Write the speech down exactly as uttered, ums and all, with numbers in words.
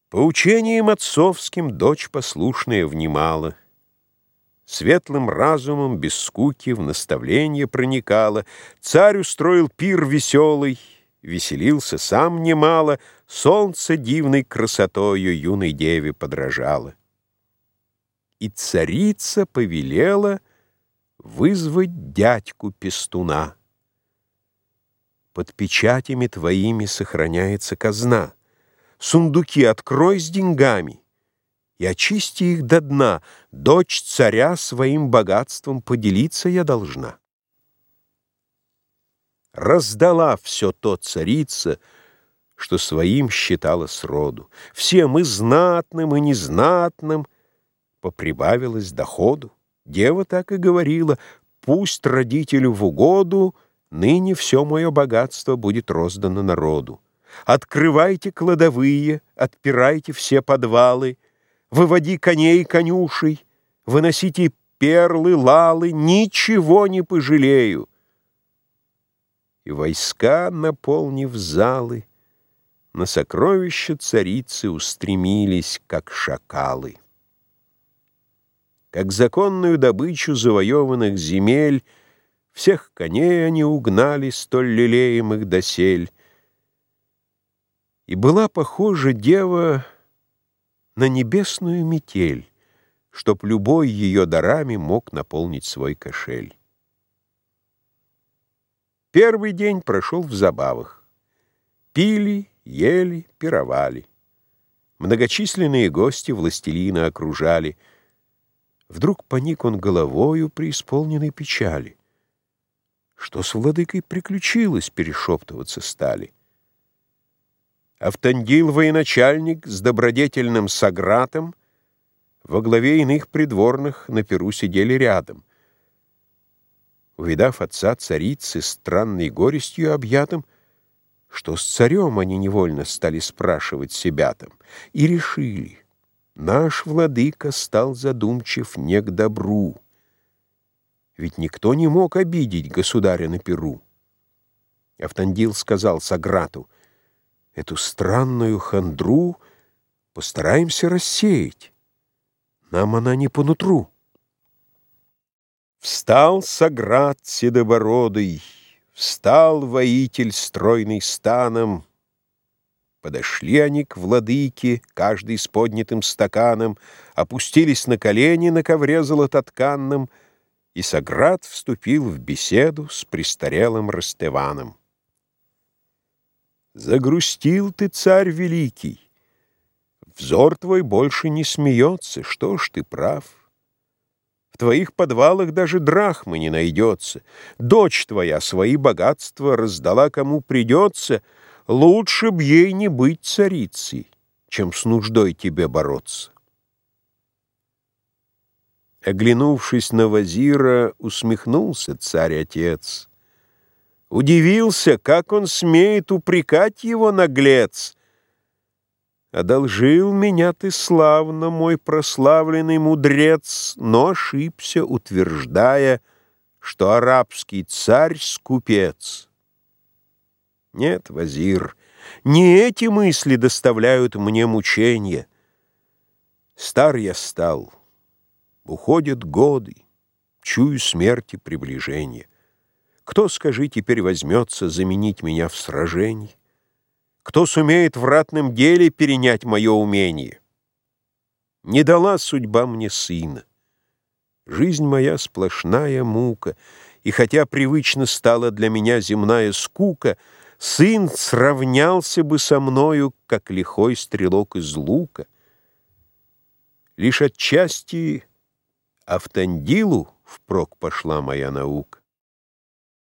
Поучениям отцовским дочь послушная внимала, светлым разумом без скуки в наставление проникала. Царь устроил пир веселый, веселился сам немало, солнце дивной красотою юной деве подражало. И царица повелела вызвать дядьку-пестуна. Под печатями твоими сохраняется казна. Сундуки открой с деньгами и очисти их до дна. Дочь царя своим богатством поделиться я должна. Раздала все то царица, что своим считала сроду. Всем и знатным, и незнатным поприбавилось доходу. Дева так и говорила: пусть родителю в угоду ныне все мое богатство будет роздано народу. Открывайте кладовые, отпирайте все подвалы, выводи коней конюшей, выносите перлы, лалы, ничего не пожалею. И войска, наполнив залы, на сокровища царицы устремились, как шакалы. Как законную добычу завоеванных земель, всех коней они угнали, столь лелеемых досель. И была похожа дева на небесную метель, чтоб любой ее дарами мог наполнить свой кошель. Первый день прошел в забавах. Пили, ели, пировали. Многочисленные гости властелина окружали. Вдруг поник он головою, преисполненной печали. Что с владыкой приключилось, перешептываться стали. Автандил военачальник с добродетельным Сагратом во главе иных придворных на пиру сидели рядом. Увидав отца царицы странной горестью объятым, что с царем, они невольно стали спрашивать себя там, и решили: наш владыка стал задумчив не к добру, ведь никто не мог обидеть государя на пиру. Автандил сказал Саграту: эту странную хандру постараемся рассеять, нам она не по нутру. Встал Саграт седобородый, встал воитель стройный станом. Подошли они к владыке, каждый с поднятым стаканом, опустились на колени на ковре золототканном, и Саграт вступил в беседу с престарелым Ростеваном. Загрустил ты, царь великий, взор твой больше не смеется, что ж, ты прав. В твоих подвалах даже драхмы не найдется. Дочь твоя свои богатства раздала кому придется. Лучше б ей не быть царицей, чем с нуждой тебе бороться. Оглянувшись на вазира, усмехнулся царь-отец. Удивился, как он смеет упрекать его, наглец. Одолжил меня ты славно, мой прославленный мудрец, но ошибся, утверждая, что арабский царь — скупец. Нет, вазир, не эти мысли доставляют мне мучения. Стар я стал, уходят годы, чую смерти приближение. Кто, скажи, теперь возьмется заменить меня в сражении? Кто сумеет в ратном деле перенять мое умение? Не дала судьба мне сына. Жизнь моя сплошная мука, и хотя привычно стала для меня земная скука, сын сравнялся бы со мною, как лихой стрелок из лука. Лишь отчасти Автандилу впрок пошла моя наука.